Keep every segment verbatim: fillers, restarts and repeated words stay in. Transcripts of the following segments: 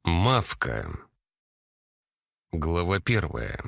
Мавка. Глава первая.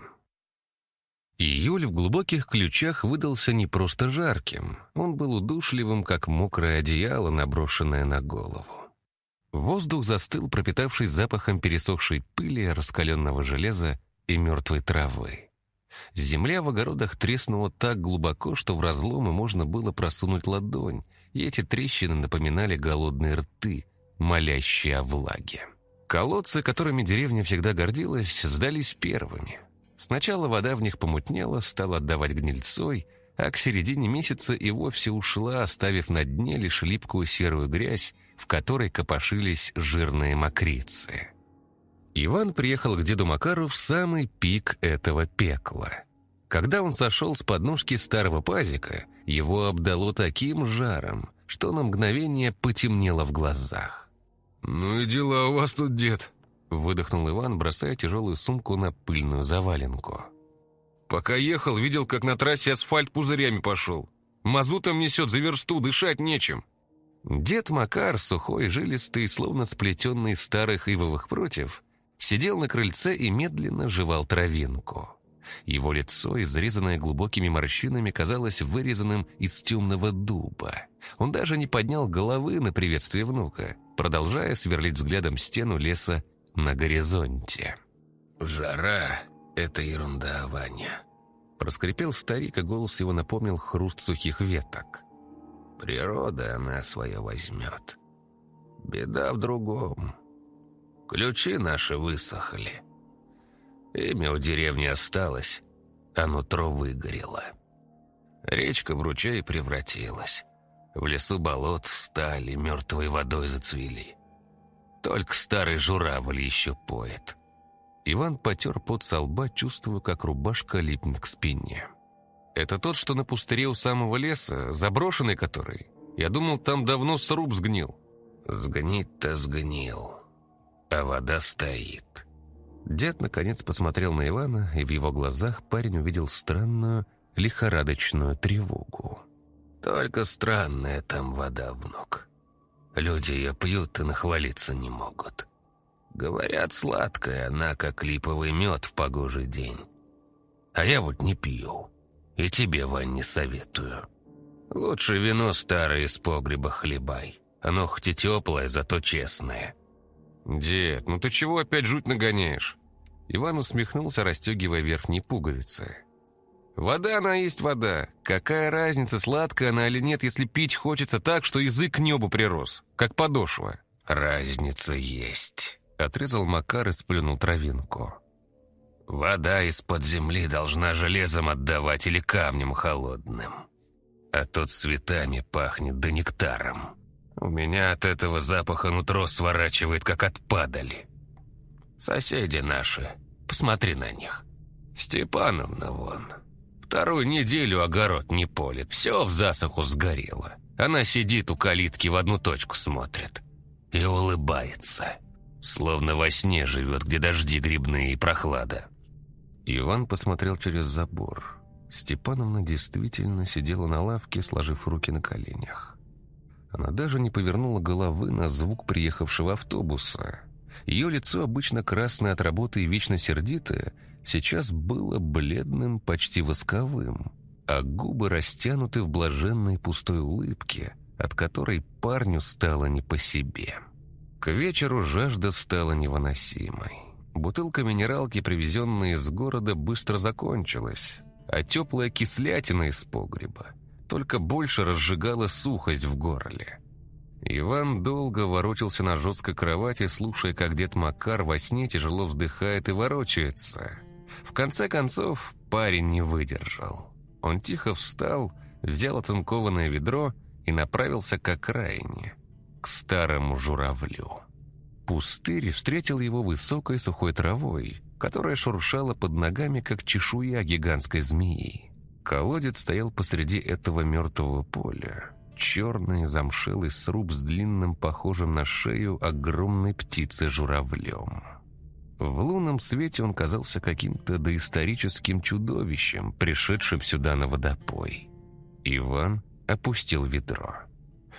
Июль в глубоких ключах выдался не просто жарким. Он был удушливым, как мокрое одеяло, наброшенное на голову. Воздух застыл, пропитавшись запахом пересохшей пыли, раскаленного железа и мертвой травы. Земля в огородах треснула так глубоко, что в разломы можно было просунуть ладонь, и эти трещины напоминали голодные рты, молящие о влаге. Колодцы, которыми деревня всегда гордилась, сдались первыми. Сначала вода в них помутнела, стала отдавать гнильцой, а к середине месяца и вовсе ушла, оставив на дне лишь липкую серую грязь, в которой копошились жирные мокрицы. Иван приехал к деду Макару в самый пик этого пекла. Когда он сошел с подножки старого пазика, его обдало таким жаром, что на мгновение потемнело в глазах. «Ну и дела у вас тут, дед», — выдохнул Иван, бросая тяжелую сумку на пыльную заваленку. «Пока ехал, видел, как на трассе асфальт пузырями пошел. Мазутом несет за версту, дышать нечем». Дед Макар, сухой, жилистый, словно сплетенный из старых ивовых прутьев, сидел на крыльце и медленно жевал травинку. Его лицо, изрезанное глубокими морщинами, казалось вырезанным из темного дуба. Он даже не поднял головы на приветствие внука, продолжая сверлить взглядом стену леса на горизонте. «Жара — это ерунда, Ваня», — проскрипел старик, и голос его напомнил хруст сухих веток. «Природа, она свое возьмет. Беда в другом. Ключи наши высохли. Имя у деревни осталось, а нутро выгорело. Речка в ручей превратилась. В лесу болот встали, мертвой водой зацвели. Только старый журавль еще поет». Иван потер пот со лба, чувствуя, как рубашка липнет к спине. «Это тот, что на пустыре у самого леса, заброшенный который? Я думал, там давно сруб сгнил». «Сгнить-то сгнил, а вода стоит». Дед, наконец, посмотрел на Ивана, и в его глазах парень увидел странную, лихорадочную тревогу. «Только странная там вода, внук. Люди ее пьют и нахвалиться не могут. Говорят, сладкая она, как липовый мед в погожий день. А я вот не пью, и тебе, Вань, не советую. Лучше вино старое из погреба хлебай. Оно хоть и теплое, зато честное». «Дед, ну ты чего опять жуть нагоняешь?» Иван усмехнулся, расстегивая верхние пуговицы. «Вода она есть вода. Какая разница, сладкая она или нет, если пить хочется так, что язык к небу прирос, как подошва?» «Разница есть», — отрезал Макар и сплюнул травинку. «Вода из-под земли должна железом отдавать или камнем холодным. А тут цветами пахнет да нектаром. У меня от этого запаха нутро сворачивает, как от падали. Соседи наши, посмотри на них. Степановна вон, вторую неделю огород не полит, все в засуху сгорело. Она сидит у калитки, в одну точку смотрит и улыбается, словно во сне живет, где дожди грибные и прохлада». Иван посмотрел через забор. Степановна действительно сидела на лавке, сложив руки на коленях. Она даже не повернула головы на звук приехавшего автобуса. Ее лицо, обычно красное от работы и вечно сердитое, сейчас было бледным, почти восковым, а губы растянуты в блаженной пустой улыбке, от которой парню стало не по себе. К вечеру жажда стала невыносимой. Бутылка минералки, привезенная из города, быстро закончилась, а теплая кислятина из погреба только больше разжигала сухость в горле. Иван долго ворочался на жесткой кровати, слушая, как дед Макар во сне тяжело вздыхает и ворочается. В конце концов, парень не выдержал. Он тихо встал, взял оцинкованное ведро и направился к окраине, к старому журавлю. Пустырь встретил его высокой сухой травой, которая шуршала под ногами, как чешуя гигантской змеи. Колодец стоял посреди этого мертвого поля. Черный замшелый сруб с длинным, похожим на шею, огромной птицы-журавлем. В лунном свете он казался каким-то доисторическим чудовищем, пришедшим сюда на водопой. Иван опустил ведро.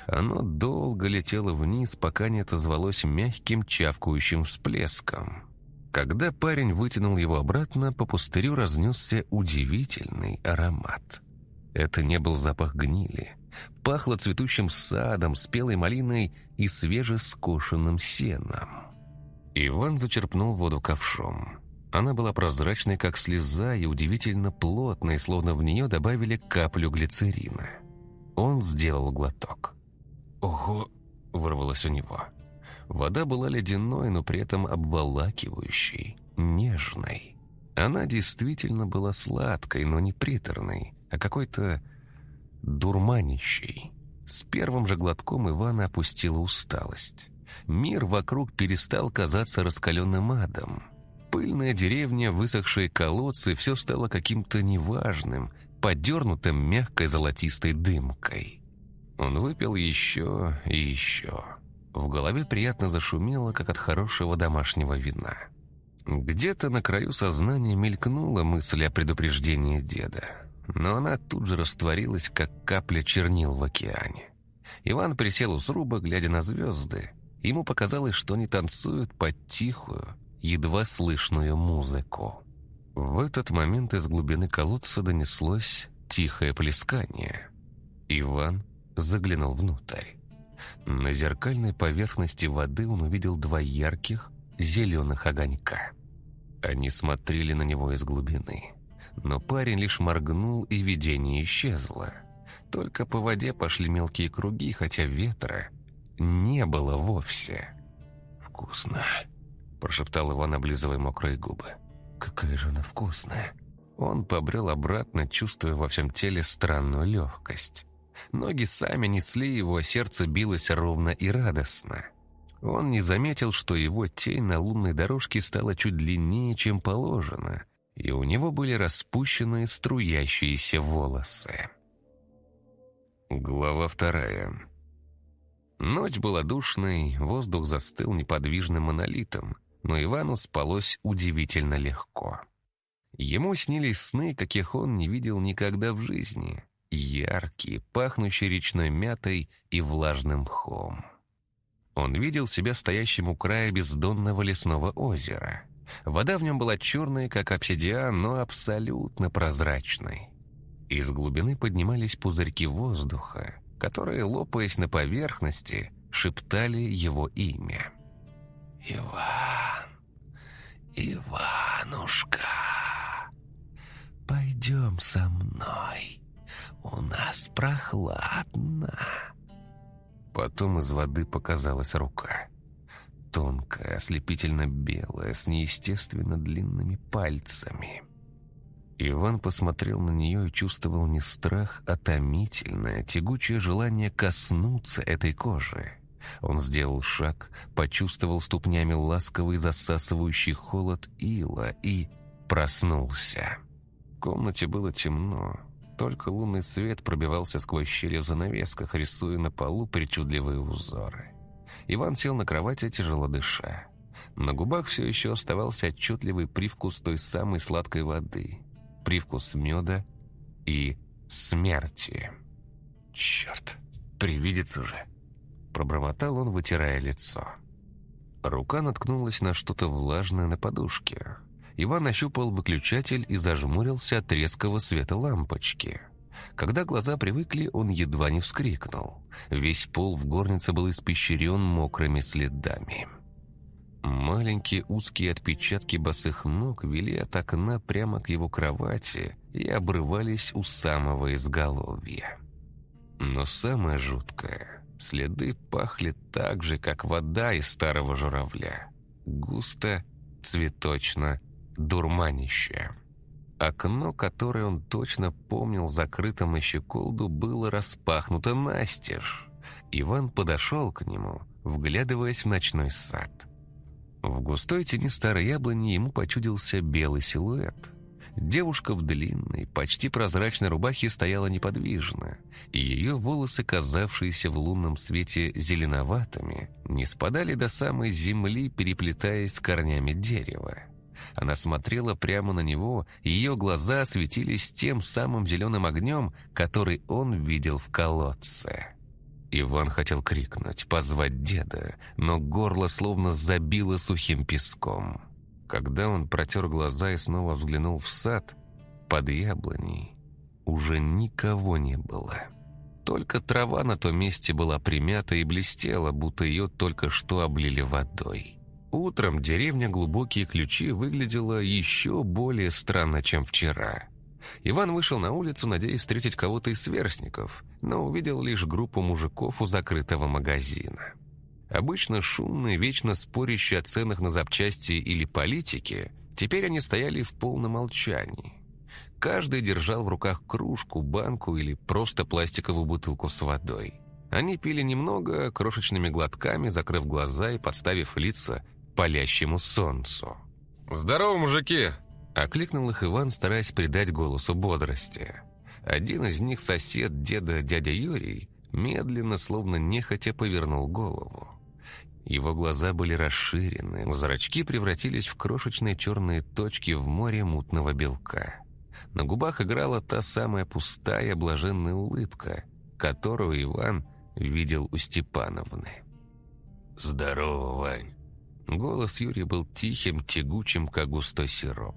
Оно долго летело вниз, пока не отозвалось мягким чавкающим всплеском. Когда парень вытянул его обратно, по пустырю разнесся удивительный аромат. Это не был запах гнили. Пахло цветущим садом, спелой малиной и свежескошенным сеном. Иван зачерпнул воду ковшом. Она была прозрачной, как слеза, и удивительно плотной, словно в нее добавили каплю глицерина. Он сделал глоток. «Ого!» — вырвалось у него. Вода была ледяной, но при этом обволакивающей, нежной. Она действительно была сладкой, но не приторной, а какой-то дурманящей. С первым же глотком Ивана опустила усталость. Мир вокруг перестал казаться раскаленным адом. Пыльная деревня, высохшие колодцы — все стало каким-то неважным, подернутым мягкой золотистой дымкой. Он выпил еще и еще. В голове приятно зашумело, как от хорошего домашнего вина. Где-то на краю сознания мелькнула мысль о предупреждении деда, но она тут же растворилась, как капля чернил в океане. Иван присел у сруба, глядя на звезды. Ему показалось, что они танцуют под тихую, едва слышную музыку. В этот момент из глубины колодца донеслось тихое плескание. Иван заглянул внутрь. На зеркальной поверхности воды он увидел два ярких зеленых огонька. Они смотрели на него из глубины. Но парень лишь моргнул, и видение исчезло. Только по воде пошли мелкие круги, хотя ветра не было вовсе. «Вкусно!» – прошептал Иван, облизывая мокрые губы. «Какая же она вкусная!» Он побрел обратно, чувствуя во всем теле странную легкость. Ноги сами несли его, а сердце билось ровно и радостно. Он не заметил, что его тень на лунной дорожке стала чуть длиннее, чем положено, и у него были распущенные струящиеся волосы. Глава вторая. Ночь была душной, воздух застыл неподвижным монолитом, но Ивану спалось удивительно легко. Ему снились сны, каких он не видел никогда в жизни. Яркие, пахнущие речной мятой и влажным мхом. Он видел себя стоящим у края бездонного лесного озера. Вода в нем была черная, как обсидиан, но абсолютно прозрачной. Из глубины поднимались пузырьки воздуха, которые, лопаясь на поверхности, шептали его имя. «Иван! Иванушка! Пойдем со мной! У нас прохладно!» Потом из воды показалась рука. Тонкая, ослепительно белая, с неестественно длинными пальцами. Иван посмотрел на нее и чувствовал не страх, а томительное, тягучее желание коснуться этой кожи. Он сделал шаг, почувствовал ступнями ласковый засасывающий холод ила и проснулся. В комнате было темно. Только лунный свет пробивался сквозь щели в занавесках, рисуя на полу причудливые узоры. Иван сел на кровати, тяжело дыша. На губах все еще оставался отчетливый привкус той самой сладкой воды, привкус меда и смерти. «Черт, привидится же!» — пробормотал он, вытирая лицо. Рука наткнулась на что-то влажное на подушке. Иван ощупал выключатель и зажмурился от резкого света лампочки. Когда глаза привыкли, он едва не вскрикнул. Весь пол в горнице был испещрен мокрыми следами. Маленькие узкие отпечатки босых ног вели от окна прямо к его кровати и обрывались у самого изголовья. Но самое жуткое — следы пахли так же, как вода из старого журавля. Густо, цветочно, дурманище. Окно, которое он точно помнил закрытым на щеколду, было распахнуто настежь. Иван подошел к нему, вглядываясь в ночной сад. В густой тени старой яблони ему почудился белый силуэт. Девушка в длинной, почти прозрачной рубахе стояла неподвижно, и ее волосы, казавшиеся в лунном свете зеленоватыми, не спадали до самой земли, переплетаясь с корнями дерева. Она смотрела прямо на него, и ее глаза светились тем самым зеленым огнем, который он видел в колодце. Иван хотел крикнуть, позвать деда, но горло словно забило сухим песком. Когда он протер глаза и снова взглянул в сад, под яблоней уже никого не было. Только трава на том месте была примята и блестела, будто ее только что облили водой. Утром деревня Глубокие Ключи выглядела еще более странно, чем вчера. Иван вышел на улицу, надеясь встретить кого-то из сверстников, но увидел лишь группу мужиков у закрытого магазина. Обычно шумные, вечно спорящие о ценах на запчасти или политике, теперь они стояли в полном молчании. Каждый держал в руках кружку, банку или просто пластиковую бутылку с водой. Они пили немного, крошечными глотками, закрыв глаза и подставив лица палящему солнцу. «Здорово, мужики!» — окликнул их Иван, стараясь придать голосу бодрости. Один из них, сосед деда, дядя Юрий, медленно, словно нехотя, повернул голову. Его глаза были расширены, зрачки превратились в крошечные черные точки в море мутного белка. На губах играла та самая пустая, блаженная улыбка, которую Иван видел у Степановны. «Здорово, Вань!» Голос Юрия был тихим, тягучим, как густой сироп.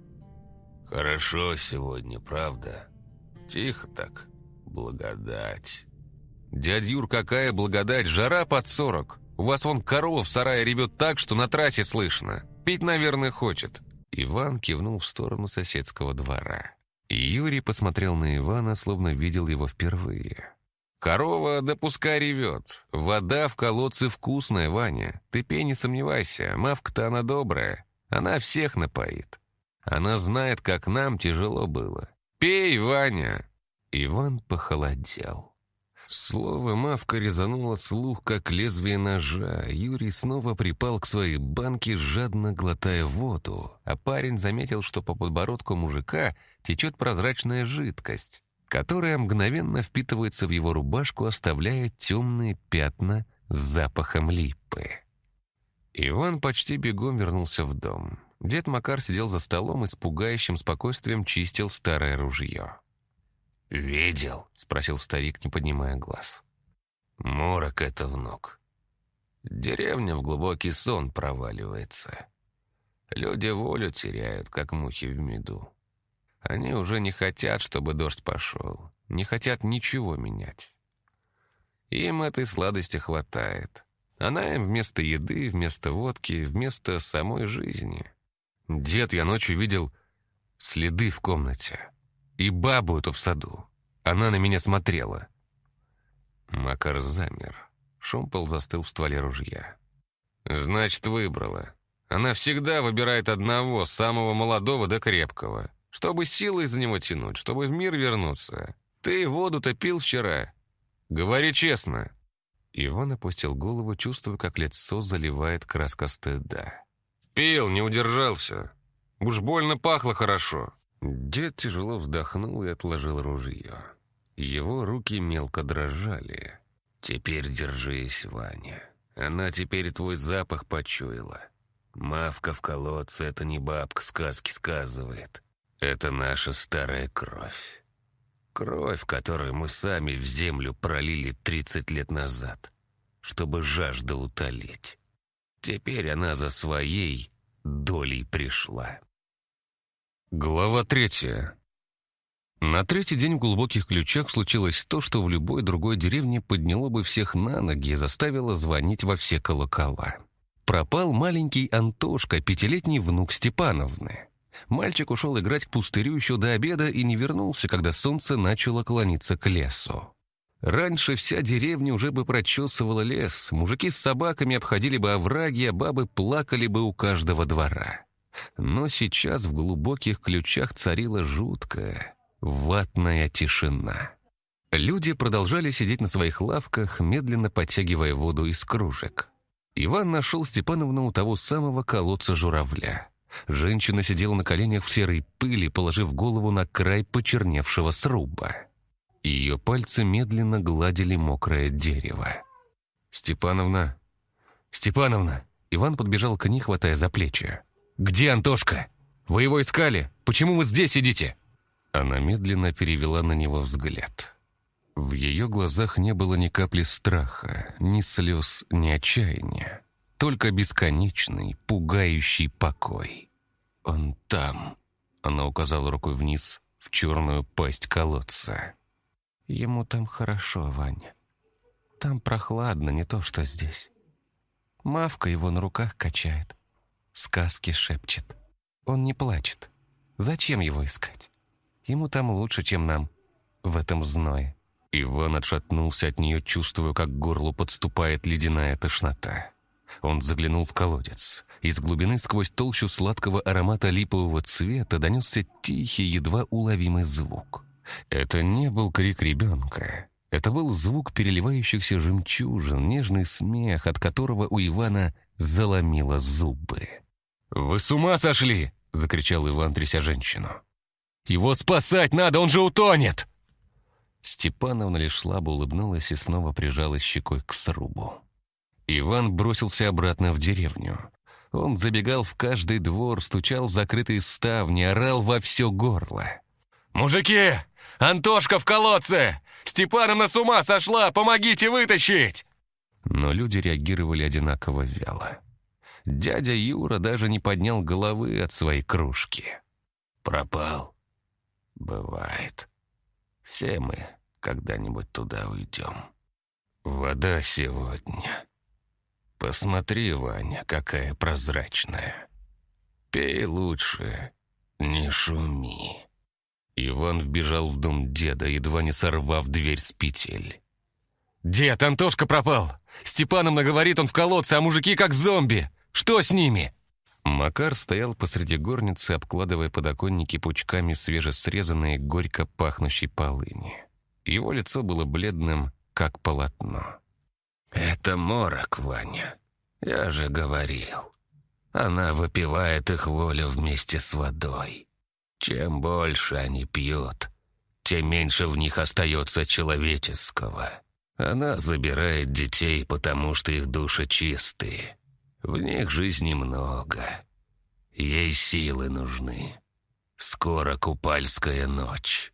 «Хорошо сегодня, правда?» «Тихо так. Благодать». «Дядь Юр, какая благодать! Жара под сорок! У вас вон корова в сарае ревет так, что на трассе слышно. Пить, наверное, хочет». Иван кивнул в сторону соседского двора. И Юрий посмотрел на Ивана, словно видел его впервые. «Корова, да пускай ревет. Вода в колодце вкусная, Ваня. Ты пей, не сомневайся. Мавка-то она добрая. Она всех напоит. Она знает, как нам тяжело было. Пей, Ваня!» Иван похолодел. Слово «мавка» резануло слух, как лезвие ножа. Юрий снова припал к своей банке, жадно глотая воду, а парень заметил, что по подбородку мужика течет прозрачная жидкость, которая мгновенно впитывается в его рубашку, оставляя темные пятна с запахом липы. Иван почти бегом вернулся в дом. Дед Макар сидел за столом и с пугающим спокойствием чистил старое ружье. «Видел?» — спросил старик, не поднимая глаз. «Морок это, внук. Деревня в глубокий сон проваливается. Люди волю теряют, как мухи в меду. Они уже не хотят, чтобы дождь пошел, не хотят ничего менять. Им этой сладости хватает. Она им вместо еды, вместо водки, вместо самой жизни. Дед, я ночью видел следы в комнате. И бабу эту в саду. Она на меня смотрела». Макар замер. Шомпол застыл в стволе ружья. «Значит, выбрала. Она всегда выбирает одного, самого молодого да крепкого, чтобы силой за него тянуть, чтобы в мир вернуться. Ты воду-то пил вчера? Говори честно». Иван опустил голову, чувствуя, как лицо заливает краска стыда. «Пил, не удержался. Уж больно пахло хорошо». Дед тяжело вздохнул и отложил ружье. Его руки мелко дрожали. «Теперь держись, Ваня. Она теперь твой запах почуяла. Мавка в колодце — это не бабка сказки сказывает. Это наша старая кровь. Кровь, которую мы сами в землю пролили тридцать лет назад, чтобы жажду утолить. Теперь она за своей долей пришла». Глава третья. На третий день в Глубоких Ключах случилось то, что в любой другой деревне подняло бы всех на ноги и заставило звонить во все колокола. Пропал маленький Антошка, пятилетний внук Степановны. Мальчик ушел играть к пустырю еще до обеда и не вернулся, когда солнце начало клониться к лесу. Раньше вся деревня уже бы прочесывала лес, мужики с собаками обходили бы овраги, а бабы плакали бы у каждого двора. Но сейчас в Глубоких Ключах царила жуткая, ватная тишина. Люди продолжали сидеть на своих лавках, медленно подтягивая воду из кружек. Иван нашел Степановну у того самого колодца журавля. Женщина сидела на коленях в серой пыли, положив голову на край почерневшего сруба. Ее пальцы медленно гладили мокрое дерево. «Степановна! Степановна!» Иван подбежал к ней, хватая за плечи. «Где Антошка? Вы его искали? Почему вы здесь сидите?» Она медленно перевела на него взгляд. В ее глазах не было ни капли страха, ни слез, ни отчаяния. Только бесконечный, пугающий покой. «Он там», — она указала рукой вниз, в черную пасть колодца. «Ему там хорошо, Ваня. Там прохладно, не то что здесь. Мавка его на руках качает, сказки шепчет. Он не плачет. Зачем его искать? Ему там лучше, чем нам, в этом зное». Иван отшатнулся от нее, чувствуя, как к горлу подступает ледяная тошнота. Он заглянул в колодец. Из глубины сквозь толщу сладкого аромата липового цвета донесся тихий, едва уловимый звук. Это не был крик ребенка. Это был звук переливающихся жемчужин, нежный смех, от которого у Ивана заломило зубы. «Вы с ума сошли!» — закричал Иван, тряся женщину. «Его спасать надо, он же утонет!» Степановна лишь слабо улыбнулась и снова прижалась щекой к срубу. Иван бросился обратно в деревню. Он забегал в каждый двор, стучал в закрытые ставни, орал во все горло. «Мужики! Антошка в колодце! Степановна с ума сошла! Помогите вытащить!» Но люди реагировали одинаково вяло. Дядя Юра даже не поднял головы от своей кружки. «Пропал. Бывает. Все мы когда-нибудь туда уйдем. Вода сегодня. Посмотри, Ваня, какая прозрачная. Пей лучше, не шуми». Иван вбежал в дом деда, едва не сорвав дверь с петель. «Дед, Антошка пропал! Степановна говорит, он в колодце, а мужики как зомби! Что с ними?» Макар стоял посреди горницы, обкладывая подоконники пучками свежесрезанной, горько пахнущей полыни. Его лицо было бледным, как полотно. «Это морок, Ваня. Я же говорил. Она выпивает их волю вместе с водой. Чем больше они пьют, тем меньше в них остается человеческого. Она забирает детей, потому что их души чистые. В них жизни много. Ей силы нужны. Скоро купальская ночь».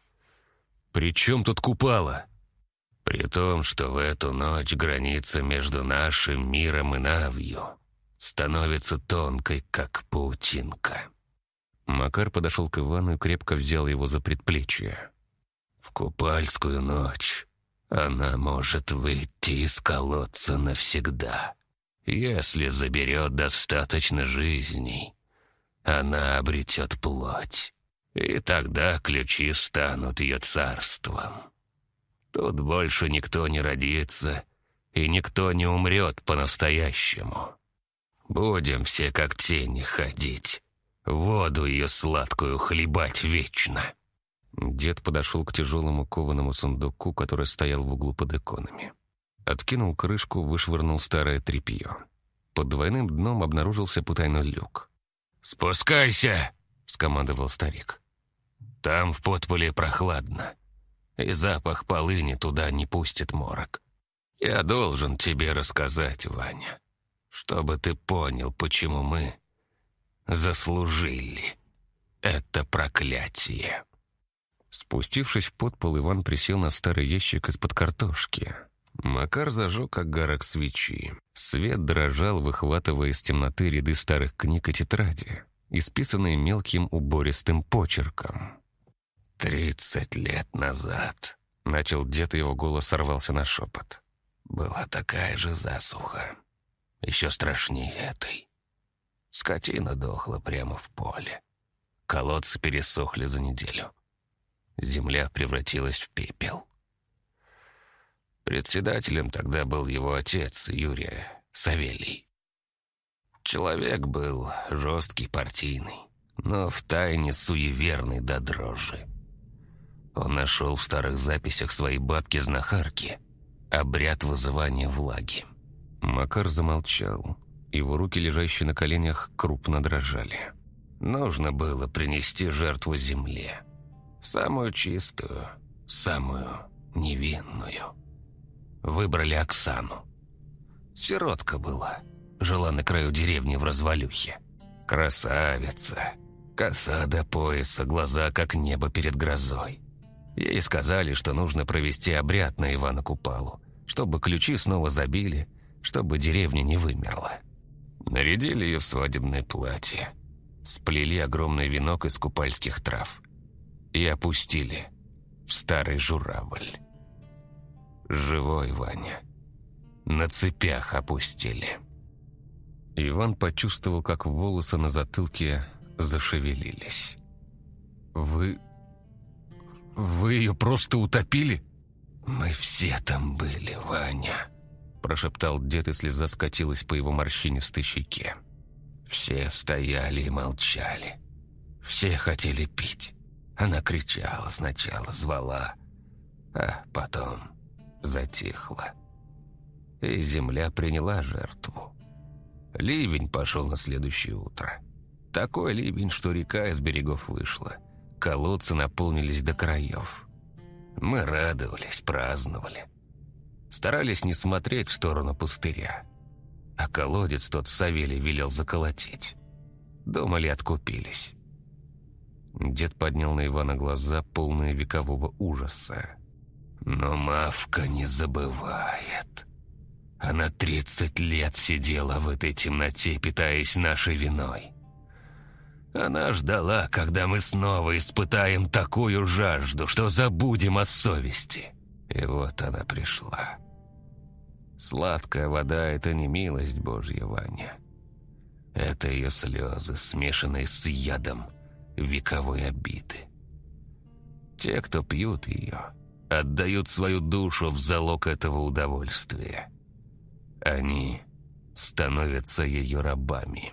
«При чем тут Купала?» «При том, что в эту ночь граница между нашим миром и Навью становится тонкой, как паутинка». Макар подошел к Ивану и крепко взял его за предплечье. «В купальскую ночь она может выйти из колодца навсегда. Если заберет достаточно жизней, она обретет плоть, и тогда ключи станут ее царством. Тут больше никто не родится, и никто не умрет по-настоящему. Будем все как тени ходить, воду ее сладкую хлебать вечно». Дед подошел к тяжелому кованому сундуку, который стоял в углу под иконами. Откинул крышку, вышвырнул старое тряпье. Под двойным дном обнаружился потайной люк. «Спускайся!» — скомандовал старик. «Там в подполе прохладно, и запах полыни туда не пустит морок. Я должен тебе рассказать, Ваня, чтобы ты понял, почему мы заслужили это проклятие». Спустившись в подпол, Иван присел на старый ящик из-под картошки. Макар зажег огарок свечи. Свет дрожал, выхватывая из темноты ряды старых книг и тетради, исписанные мелким убористым почерком. «Тридцать лет назад», — начал дед, и его голос сорвался на шепот, «была такая же засуха, еще страшнее этой. Скотина дохла прямо в поле. Колодцы пересохли за неделю. Земля превратилась в пепел. Председателем тогда был его отец, Юрий Савелий. Человек был жесткий, партийный, но втайне суеверный до дрожи. Он нашел в старых записях своей бабки-знахарки обряд вызывания влаги». Макар замолчал. Его руки, лежащие на коленях, крупно дрожали. Нужно было принести жертву земле. Самую чистую, самую невинную. Выбрали Оксану. Сиротка была, жила на краю деревни в развалюхе. Красавица, коса до пояса, глаза как небо перед грозой. Ей сказали, что нужно провести обряд на Ивана Купалу, чтобы ключи снова забили, чтобы деревня не вымерла. Нарядили ее в свадебное платье, сплели огромный венок из купальских трав и опустили в старый журавль. Живой Ваня. На цепях опустили. Иван почувствовал, как волосы на затылке зашевелились. «Вы... вы ее просто утопили?» «Мы все там были, Ваня», — прошептал дед, и слеза скатилась по его морщинистой щеке. «Все стояли и молчали. Все хотели пить. Она кричала сначала, звала, а потом затихла. И земля приняла жертву. Ливень пошел на следующее утро. Такой ливень, что река из берегов вышла. Колодцы наполнились до краев. Мы радовались, праздновали. Старались не смотреть в сторону пустыря. А колодец тот Савелий велел заколотить. Думали, откупились». Дед поднял на Ивана глаза, полные векового ужаса. «Но Мавка не забывает. Она тридцать лет сидела в этой темноте, питаясь нашей виной. Она ждала, когда мы снова испытаем такую жажду, что забудем о совести. И вот она пришла. Сладкая вода — это не милость Божья, Ваня. Это ее слезы, смешанные с ядом вековой обиды. Те, кто пьют ее, отдают свою душу в залог этого удовольствия. Они становятся ее рабами».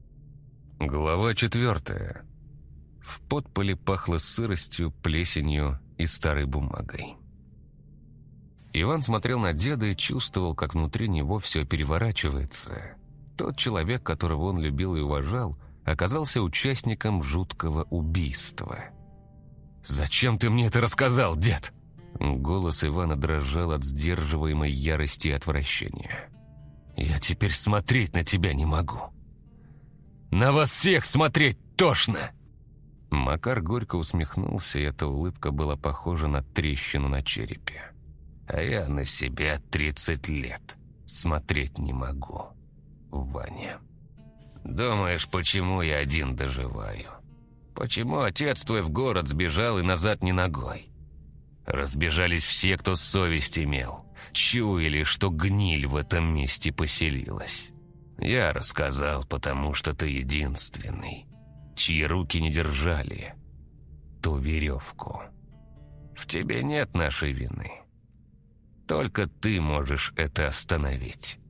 Глава четвертая. В подполе пахло сыростью, плесенью и старой бумагой. Иван смотрел на деда и чувствовал, как внутри него все переворачивается. Тот человек, которого он любил и уважал, оказался участником жуткого убийства. «Зачем ты мне это рассказал, дед?» Голос Ивана дрожал от сдерживаемой ярости и отвращения. «Я теперь смотреть на тебя не могу. На вас всех смотреть тошно!» Макар горько усмехнулся, и эта улыбка была похожа на трещину на черепе. «А я на себя тридцать лет смотреть не могу, Ваня. Думаешь, почему я один доживаю? Почему отец твой в город сбежал и назад ни ногой? Разбежались все, кто совесть имел, чуяли, что гниль в этом месте поселилась. Я рассказал, потому что ты единственный, чьи руки не держали ту веревку. В тебе нет нашей вины. Только ты можешь это остановить».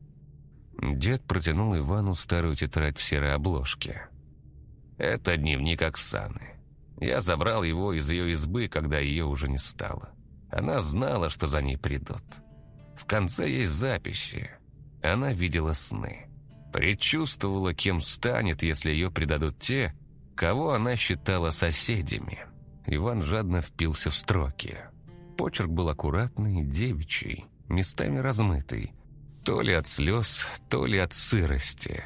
Дед протянул Ивану старую тетрадь в серой обложке. «Это дневник Оксаны. Я забрал его из ее избы, когда ее уже не стало. Она знала, что за ней придут. В конце есть записи. Она видела сны. Предчувствовала, кем станет, если ее предадут те, кого она считала соседями». Иван жадно впился в строки. Почерк был аккуратный, девичий, местами размытый. То ли от слез, то ли от сырости.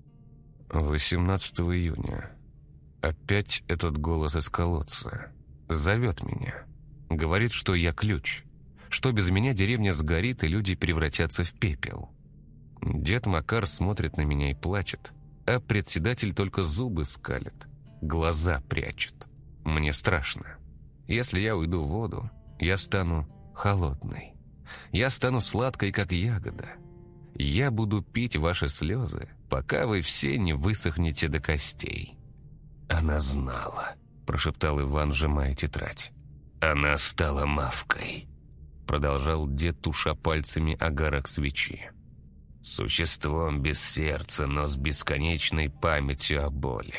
восемнадцатого июня. Опять этот голос из колодца. Зовет меня. Говорит, что я ключ. Что без меня деревня сгорит, и люди превратятся в пепел. Дед Макар смотрит на меня и плачет, а председатель только зубы скалит, глаза прячет. Мне страшно. Если я уйду в воду, я стану холодной. Я стану сладкой, как ягода. Я буду пить ваши слезы, пока вы все не высохнете до костей». «Она знала», — прошептал Иван, сжимая тетрадь. «Она стала Мавкой», — продолжал дед, туша пальцами огарок свечи. «Существом без сердца, но с бесконечной памятью о боли.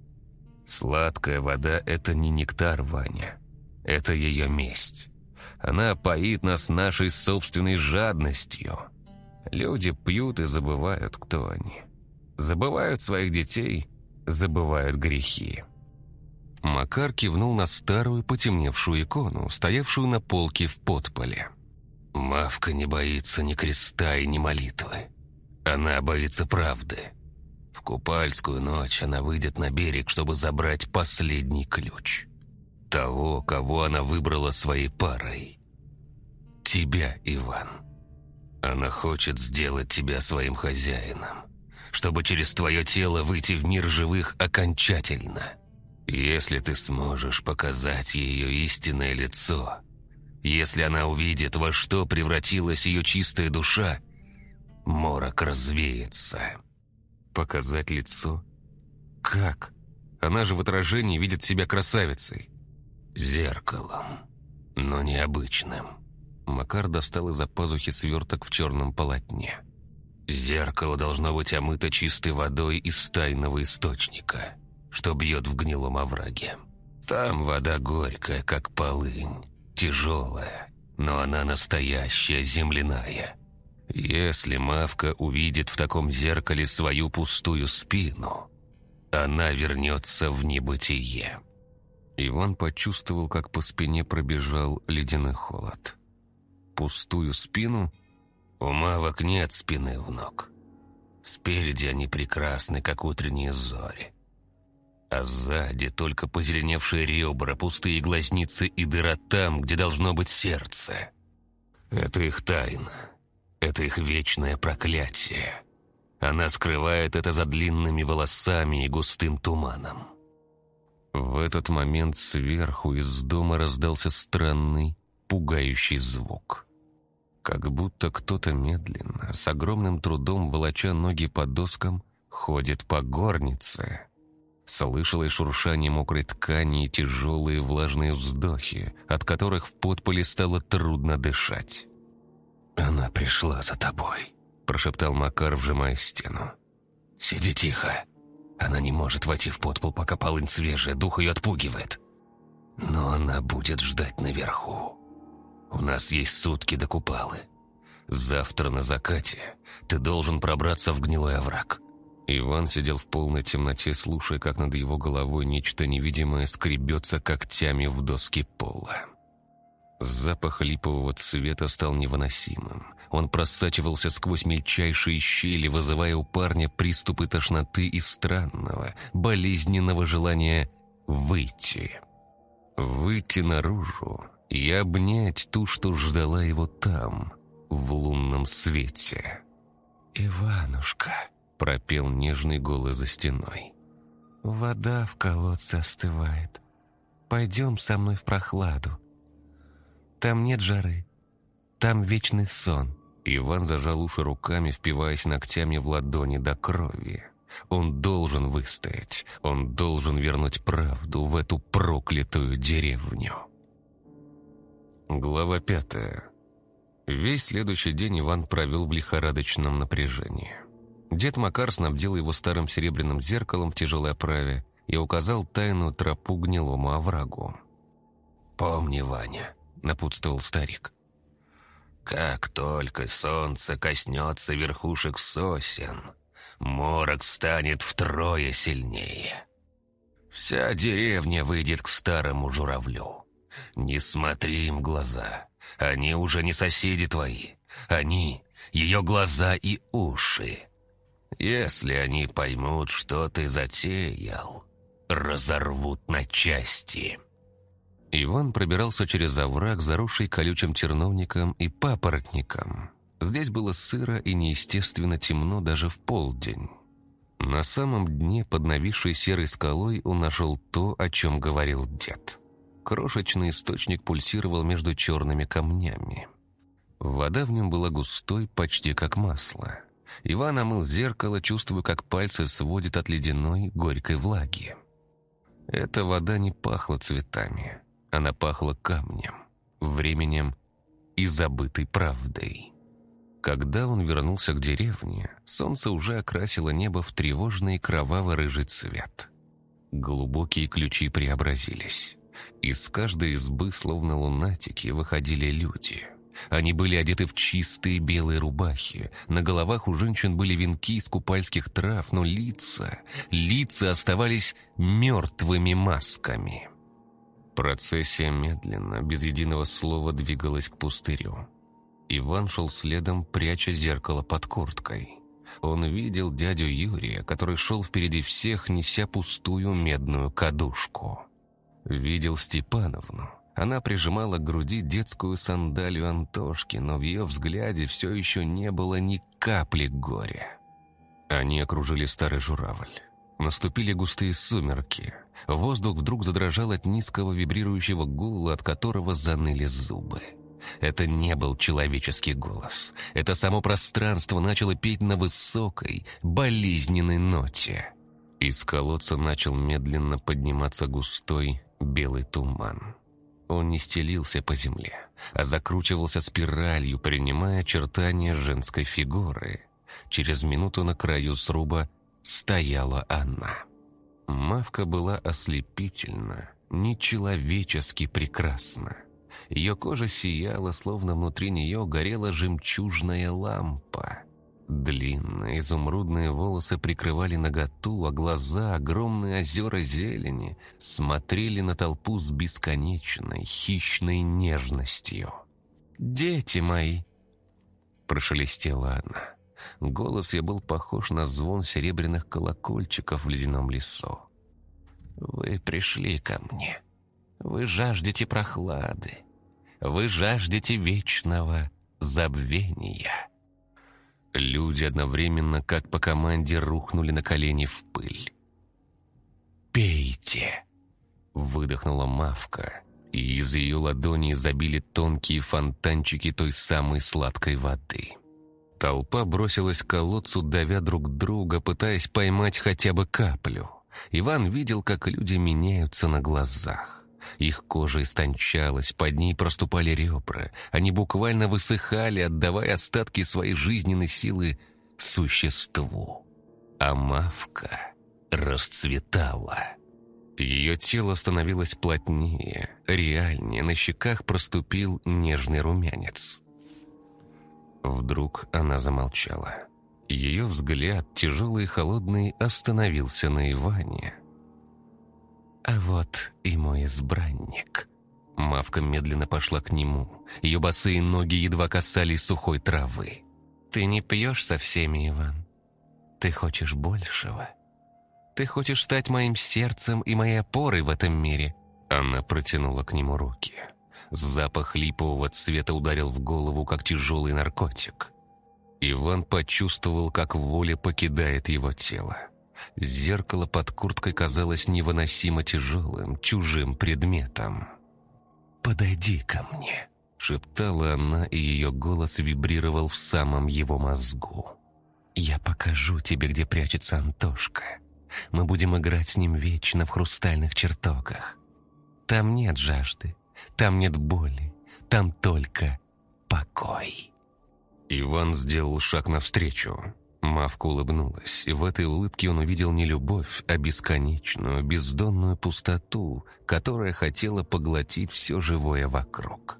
Сладкая вода — это не нектар, Ваня. Это ее месть. Она поит нас нашей собственной жадностью. Люди пьют и забывают, кто они. Забывают своих детей, забывают грехи». Макар кивнул на старую потемневшую икону, стоявшую на полке в подполе. «Мавка не боится ни креста и ни молитвы. Она боится правды. В купальскую ночь она выйдет на берег, чтобы забрать последний ключ. того, кого она выбрала своей парой. Тебя, Иван. Она хочет сделать тебя своим хозяином, чтобы через твое тело выйти в мир живых окончательно. Если ты сможешь показать ей ее истинное лицо, если она увидит, во что превратилась ее чистая душа, морок развеется. Показать лицо? Как? Она же в отражении видит себя красавицей. Зеркалом, но необычным. Макар достал из-за пазухи сверток в черном полотне. Зеркало должно быть омыто чистой водой из тайного источника, что бьет в гнилом овраге. Там вода горькая, как полынь, тяжелая, но она настоящая, земляная. Если мавка увидит в таком зеркале свою пустую спину, она вернется в небытие. Иван почувствовал, как по спине пробежал ледяной холод. Пустую спину? У мавок нет спины, внук. Спереди они прекрасны, как утренние зори. А сзади только позеленевшие ребра, пустые глазницы и дыра там, где должно быть сердце. Это их тайна. Это их вечное проклятие. Она скрывает это за длинными волосами и густым туманом. В этот момент сверху из дома раздался странный, пугающий звук. Как будто кто-то медленно, с огромным трудом волоча ноги по доскам, ходит по горнице. Слышалось шуршание мокрой ткани и тяжелые влажные вздохи, от которых в подполе стало трудно дышать. «Она пришла за тобой», – прошептал Макар, вжимая в стену. «Сиди тихо. Она не может войти в подпол, пока полынь свежая, дух ее отпугивает. Но она будет ждать наверху. У нас есть сутки до купалы. Завтра на закате ты должен пробраться в гнилой овраг». Иван сидел в полной темноте, слушая, как над его головой нечто невидимое скребется когтями в доски пола. Запах липового цвета стал невыносимым. Он просачивался сквозь мельчайшие щели, вызывая у парня приступы тошноты и странного, болезненного желания выйти. Выйти наружу и обнять ту, что ждала его там, в лунном свете. «Иванушка», — пропел нежный голос за стеной, — «вода в колодце остывает. Пойдем со мной в прохладу. Там нет жары, там вечный сон». Иван зажал уши руками, впиваясь ногтями в ладони до крови. Он должен выстоять, он должен вернуть правду в эту проклятую деревню. Глава пятая. Весь следующий день Иван провел в лихорадочном напряжении. Дед Макар снабдил его старым серебряным зеркалом в тяжелой оправе и указал тайную тропу к гнилому оврагу. «Помни, Ваня», — напутствовал старик, «как только солнце коснется верхушек сосен, морок станет втрое сильнее. Вся деревня выйдет к старому журавлю. Не смотри им в глаза, они уже не соседи твои, они — ее глаза и уши. Если они поймут, что ты затеял, разорвут на части». Иван пробирался через овраг, заросший колючим терновником и папоротником. Здесь было сыро и неестественно темно даже в полдень. На самом дне, под нависшей серой скалой, он нашел то, о чем говорил дед. Крошечный источник пульсировал между черными камнями. Вода в нем была густой, почти как масло. Иван омыл зеркало, чувствуя, как пальцы сводят от ледяной, горькой влаги. Эта вода не пахла цветами. Она пахла камнем, временем и забытой правдой. Когда он вернулся к деревне, солнце уже окрасило небо в тревожный кроваво-рыжий цвет. Глубокие ключи преобразились. Из каждой избы, словно лунатики, выходили люди. Они были одеты в чистые белые рубахи. На головах у женщин были венки из купальских трав, но лица, лица оставались мертвыми масками. Процессия медленно, без единого слова, двигалась к пустырю. Иван шел следом, пряча зеркало под курткой. Он видел дядю Юрия, который шел впереди всех, неся пустую медную кадушку. Видел Степановну. Она прижимала к груди детскую сандалию Антошки, но в ее взгляде все еще не было ни капли горя. Они окружили старый журавль. Наступили густые сумерки. Воздух вдруг задрожал от низкого вибрирующего гула, от которого заныли зубы. Это не был человеческий голос. Это само пространство начало петь на высокой, болезненной ноте. Из колодца начал медленно подниматься густой белый туман. Он не стелился по земле, а закручивался спиралью, принимая очертания женской фигуры. Через минуту на краю сруба стояла она. Мавка была ослепительна, нечеловечески прекрасна. Ее кожа сияла, словно внутри нее горела жемчужная лампа. Длинные изумрудные волосы прикрывали наготу, а глаза, огромные озера зелени, смотрели на толпу с бесконечной, хищной нежностью. «Дети мои!» – прошелестела она. Голос ее был похож на звон серебряных колокольчиков в ледяном лесу. «Вы пришли ко мне. Вы жаждете прохлады. Вы жаждете вечного забвения». Люди одновременно, как по команде, рухнули на колени в пыль. «Пейте!» — выдохнула Мавка, и из ее ладоней забили тонкие фонтанчики той самой сладкой воды. Толпа бросилась к колодцу, давя друг друга, пытаясь поймать хотя бы каплю. Иван видел, как люди меняются на глазах. Их кожа истончалась, под ней проступали ребра. Они буквально высыхали, отдавая остатки своей жизненной силы существу. А Мавка расцветала. Ее тело становилось плотнее, реальнее, на щеках проступил нежный румянец. Вдруг она замолчала. Ее взгляд, тяжелый и холодный, остановился на Иване. «А вот и мой избранник». Мавка медленно пошла к нему. Ее босые ноги едва касались сухой травы. «Ты не пьешь со всеми, Иван. Ты хочешь большего. Ты хочешь стать моим сердцем и моей опорой в этом мире». Она протянула к нему руки. Запах липового цвета ударил в голову, как тяжелый наркотик. Иван почувствовал, как воля покидает его тело. Зеркало под курткой казалось невыносимо тяжелым, чужим предметом. «Подойди ко мне», — шептала она, и ее голос вибрировал в самом его мозгу. «Я покажу тебе, где прячется Антошка. Мы будем играть с ним вечно в хрустальных чертогах. Там нет жажды, там нет боли, там только покой». Иван сделал шаг навстречу. Мавка улыбнулась, и в этой улыбке он увидел не любовь, а бесконечную, бездонную пустоту, которая хотела поглотить все живое вокруг.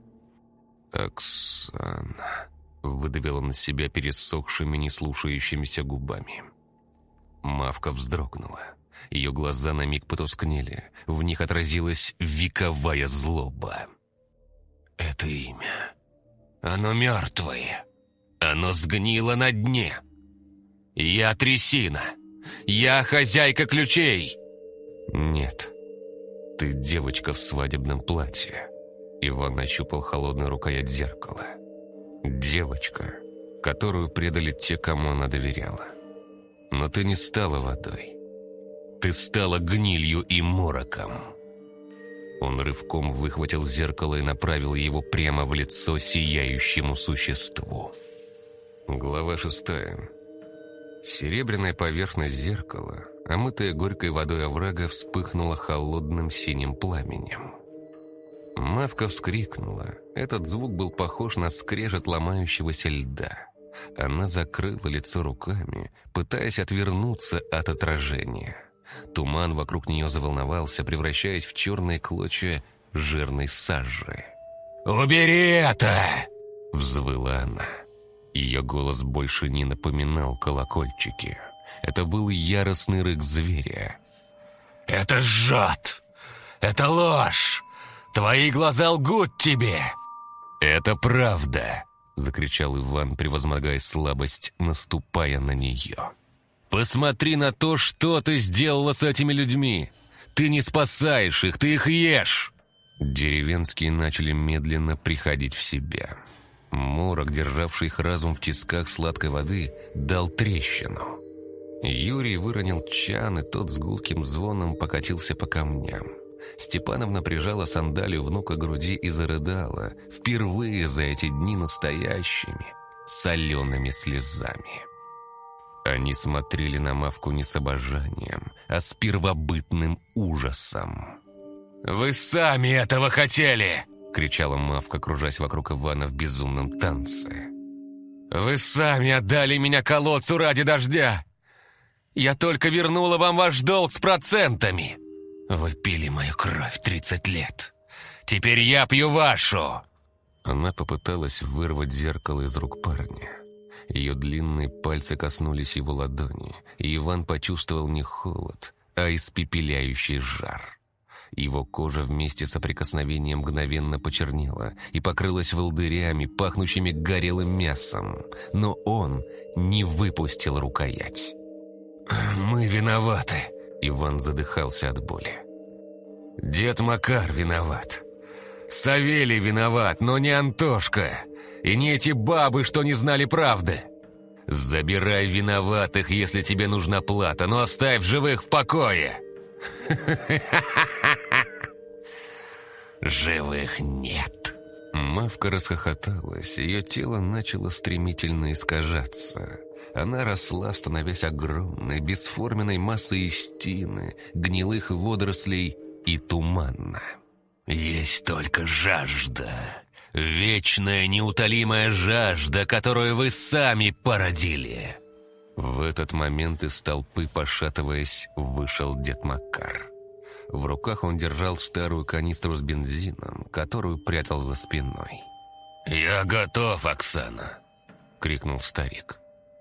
«Оксана», — выдавила на себя пересохшими, не слушающимися губами. Мавка вздрогнула. Ее глаза на миг потускнели, в них отразилась вековая злоба. «Это имя. Оно мертвое. Оно сгнило на дне. Я трясина. Я хозяйка ключей». «Нет, ты девочка в свадебном платье». Иван ощупал холодную рукоять зеркала. «Девочка, которую предали те, кому она доверяла. Но ты не стала водой. Ты стала гнилью и мороком». Он рывком выхватил зеркало и направил его прямо в лицо сияющему существу. Глава шестая. Серебряная поверхность зеркала, омытая горькой водой оврага, вспыхнула холодным синим пламенем. Мавка вскрикнула. Этот звук был похож на скрежет ломающегося льда. Она закрыла лицо руками, пытаясь отвернуться от отражения. Туман вокруг нее заволновался, превращаясь в черные клочья жирной сажи. «Убери это!» — взвыла она. Ее голос больше не напоминал колокольчики. Это был яростный рык зверя. «Это жжет! Это ложь! Твои глаза лгут тебе!» «Это правда!» — закричал Иван, превозмогая слабость, наступая на нее. «Посмотри на то, что ты сделала с этими людьми! Ты не спасаешь их, ты их ешь!» Деревенские начали медленно приходить в себя. Морок, державший их разум в тисках сладкой воды, дал трещину. Юрий выронил чан, и тот с гулким звоном покатился по камням. Степановна прижала сандалию внука к груди и зарыдала, впервые за эти дни настоящими, солеными слезами. Они смотрели на Мавку не с обожанием, а с первобытным ужасом. «Вы сами этого хотели!» — кричала Мавка, кружась вокруг Ивана в безумном танце. «Вы сами отдали меня колодцу ради дождя! Я только вернула вам ваш долг с процентами! Вы пили мою кровь тридцать лет! Теперь я пью вашу!» Она попыталась вырвать зеркало из рук парня. Ее длинные пальцы коснулись его ладони, и Иван почувствовал не холод, а испепеляющий жар. Его кожа вместе с соприкосновением мгновенно почернела и покрылась волдырями, пахнущими горелым мясом, но он не выпустил рукоять. «Мы виноваты», — Иван задыхался от боли. «Дед Макар виноват. Савелий виноват, но не Антошка. И не эти бабы, что не знали правды. Забирай виноватых, если тебе нужна плата, но оставь живых в покое». «Живых нет». Мавка расхохоталась, ее тело начало стремительно искажаться. Она росла, становясь огромной, бесформенной массой из тины, гнилых водорослей и тумана. «Есть только жажда, вечная неутолимая жажда, которую вы сами породили». В этот момент из толпы, пошатываясь, вышел дед Макар. В руках он держал старую канистру с бензином, которую прятал за спиной. «Я готов, Оксана!» — крикнул старик.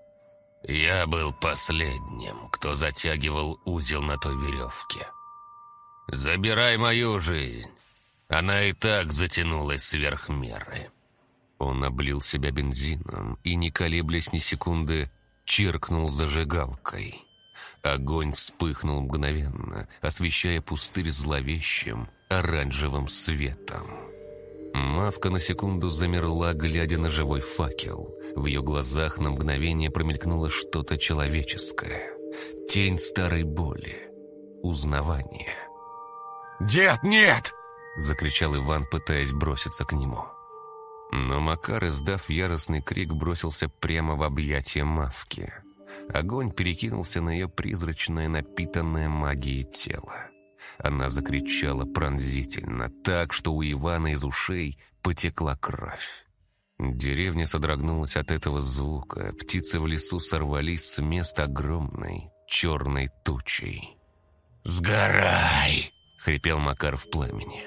«Я был последним, кто затягивал узел на той веревке. Забирай мою жизнь, она и так затянулась сверх меры». Он облил себя бензином и, не колеблясь ни секунды, чиркнул зажигалкой. Огонь вспыхнул мгновенно, освещая пустырь зловещим оранжевым светом. Мавка на секунду замерла, глядя на живой факел. В ее глазах на мгновение промелькнуло что-то человеческое. Тень старой боли. Узнавание. «Дед, нет!» — закричал Иван, пытаясь броситься к нему. Но Макар, издав яростный крик, бросился прямо в объятия Мавки. Огонь перекинулся на ее призрачное, напитанное магией тело. Она закричала пронзительно, так, что у Ивана из ушей потекла кровь. Деревня содрогнулась от этого звука. Птицы в лесу сорвались с места огромной черной тучей. «Сгорай!» — хрипел Макар в пламени.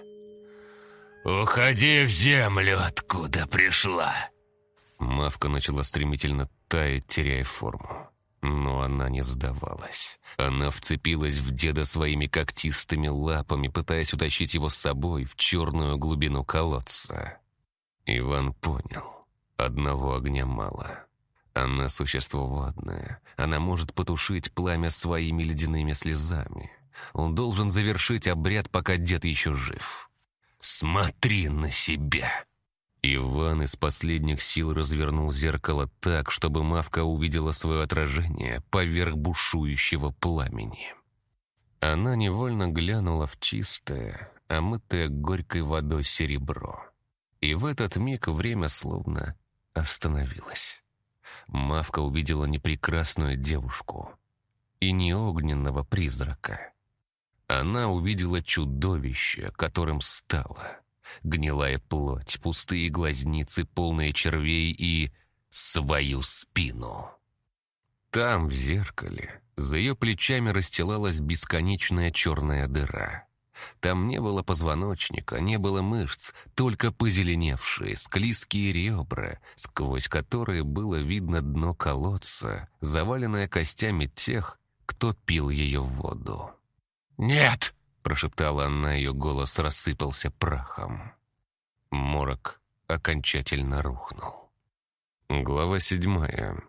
«Уходи в землю, откуда пришла!» Мавка начала стремительно таять, теряя форму. Но она не сдавалась. Она вцепилась в деда своими когтистыми лапами, пытаясь утащить его с собой в черную глубину колодца. Иван понял. Одного огня мало. Она существо водное. Она может потушить пламя своими ледяными слезами. Он должен завершить обряд, пока дед еще жив. «Смотри на себя!» Иван из последних сил развернул зеркало так, чтобы Мавка увидела свое отражение поверх бушующего пламени. Она невольно глянула в чистое, омытое горькой водой серебро. И в этот миг время словно остановилось. Мавка увидела не прекрасную девушку и не огненного призрака. Она увидела чудовище, которым стала. Гнилая плоть, пустые глазницы, полные червей и свою спину. Там, в зеркале, за ее плечами расстилалась бесконечная черная дыра. Там не было позвоночника, не было мышц, только позеленевшие, склизкие ребра, сквозь которые было видно дно колодца, заваленное костями тех, кто пил ее воду. «Нет!» — прошептала она, ее голос рассыпался прахом. Морок окончательно рухнул. Глава седьмая.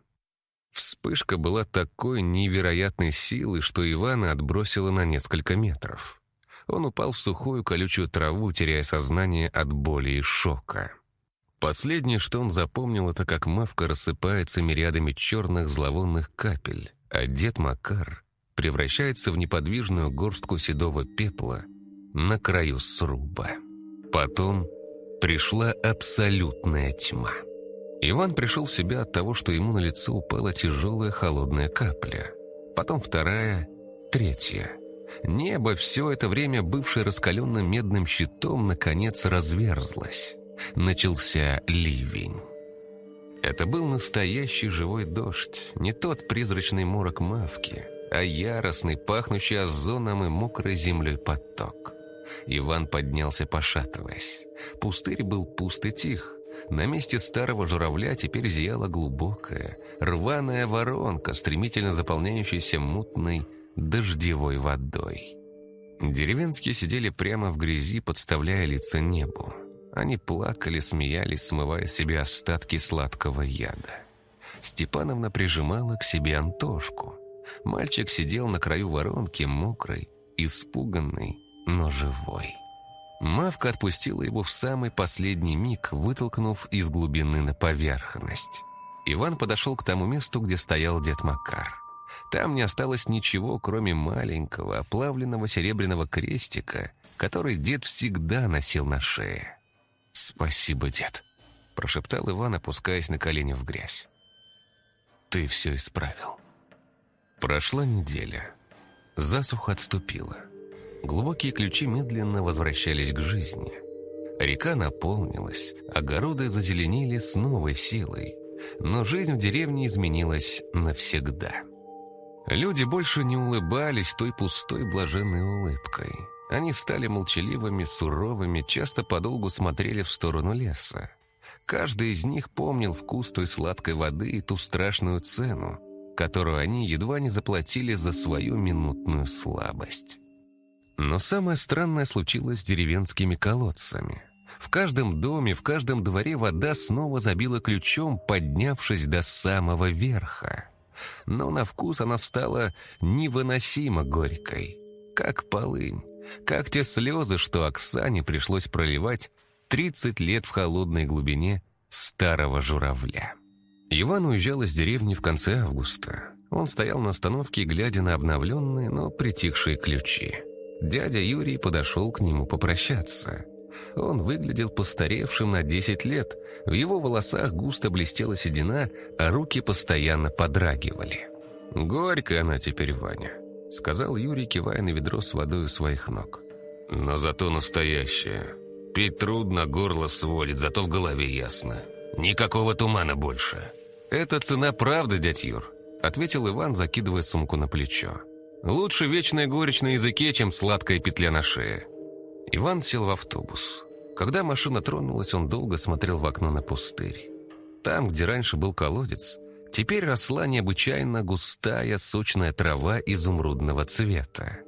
Вспышка была такой невероятной силы, что Ивана отбросило на несколько метров. Он упал в сухую колючую траву, теряя сознание от боли и шока. Последнее, что он запомнил, это как Мавка рассыпается мириадами черных зловонных капель, а дед Макар превращается в неподвижную горстку седого пепла на краю сруба. Потом пришла абсолютная тьма. Иван пришел в себя от того, что ему на лицо упала тяжелая холодная капля. Потом вторая, третья. Небо, все это время бывшее раскаленным медным щитом, наконец разверзлось. Начался ливень. Это был настоящий живой дождь, не тот призрачный морок Мавки, а яростный, пахнущий озоном и мокрой землей поток. Иван поднялся, пошатываясь. Пустырь был пуст и тих. На месте старого журавля теперь зияла глубокая, рваная воронка, стремительно заполняющаяся мутной дождевой водой. Деревенские сидели прямо в грязи, подставляя лица небу. Они плакали, смеялись, смывая с себя остатки сладкого яда. Степановна прижимала к себе Антошку. Мальчик сидел на краю воронки, мокрый, испуганный, но живой. Мавка отпустила его в самый последний миг, вытолкнув из глубины на поверхность. Иван подошел к тому месту, где стоял дед Макар. Там не осталось ничего, кроме маленького, оплавленного серебряного крестика, который дед всегда носил на шее. «Спасибо, дед», — прошептал Иван, опускаясь на колени в грязь. «Ты все исправил». Прошла неделя. Засуха отступила. Глубокие ключи медленно возвращались к жизни. Река наполнилась, огороды зазеленели с новой силой. Но жизнь в деревне изменилась навсегда. Люди больше не улыбались той пустой блаженной улыбкой. Они стали молчаливыми, суровыми, часто подолгу смотрели в сторону леса. Каждый из них помнил вкус той сладкой воды и ту страшную цену, которую они едва не заплатили за свою минутную слабость. Но самое странное случилось с деревенскими колодцами. В каждом доме, в каждом дворе вода снова забила ключом, поднявшись до самого верха. Но на вкус она стала невыносимо горькой, как полынь, как те слезы, что Оксане пришлось проливать тридцать лет в холодной глубине старого журавля. Иван уезжал из деревни в конце августа. Он стоял на остановке, глядя на обновленные, но притихшие ключи. Дядя Юрий подошел к нему попрощаться. Он выглядел постаревшим на десять лет, в его волосах густо блестела седина, а руки постоянно подрагивали. «Горькая она теперь, Ваня», — сказал Юрий, кивая на ведро с водой у своих ног. «Но зато настоящая. Пить трудно, горло сводит, зато в голове ясно. Никакого тумана больше». «Это цена правды, дядь Юр», — ответил Иван, закидывая сумку на плечо. «Лучше вечная горечь на языке, чем сладкая петля на шее». Иван сел в автобус. Когда машина тронулась, он долго смотрел в окно на пустырь. Там, где раньше был колодец, теперь росла необычайно густая, сочная трава изумрудного цвета.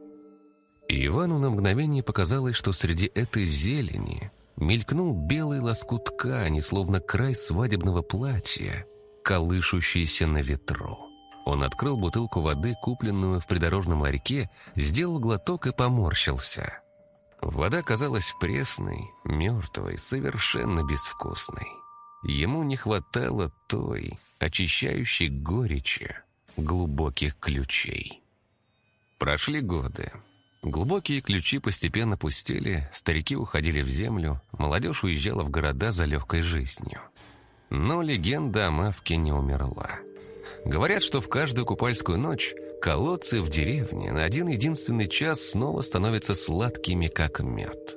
И Ивану на мгновение показалось, что среди этой зелени мелькнул белый лоскут ткани, словно край свадебного платья, колышущийся на ветру. Он открыл бутылку воды, купленную в придорожном ларьке, сделал глоток и поморщился. Вода казалась пресной, мертвой, совершенно безвкусной. Ему не хватало той, очищающей горечи, глубоких ключей. Прошли годы. Глубокие ключи постепенно пустели, старики уходили в землю, молодежь уезжала в города за легкой жизнью. Но легенда о Мавке не умерла. Говорят, что в каждую купальскую ночь колодцы в деревне на один единственный час снова становятся сладкими, как мед.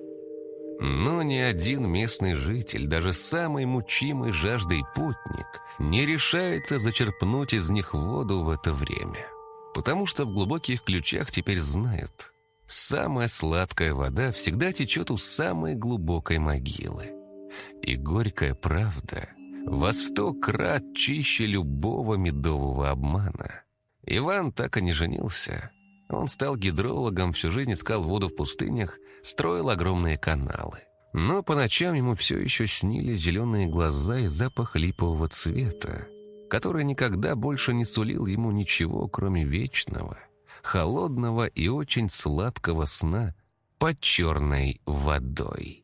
Но ни один местный житель, даже самый мучимый жаждой путник, не решается зачерпнуть из них воду в это время. Потому что в глубоких ключах теперь знают, самая сладкая вода всегда течет у самой глубокой могилы. И горькая правда во сто крат чище любого медового обмана. Иван так и не женился. Он стал гидрологом, всю жизнь искал воду в пустынях, строил огромные каналы. Но по ночам ему все еще снились зеленые глаза и запах липового цвета, который никогда больше не сулил ему ничего, кроме вечного, холодного и очень сладкого сна под черной водой.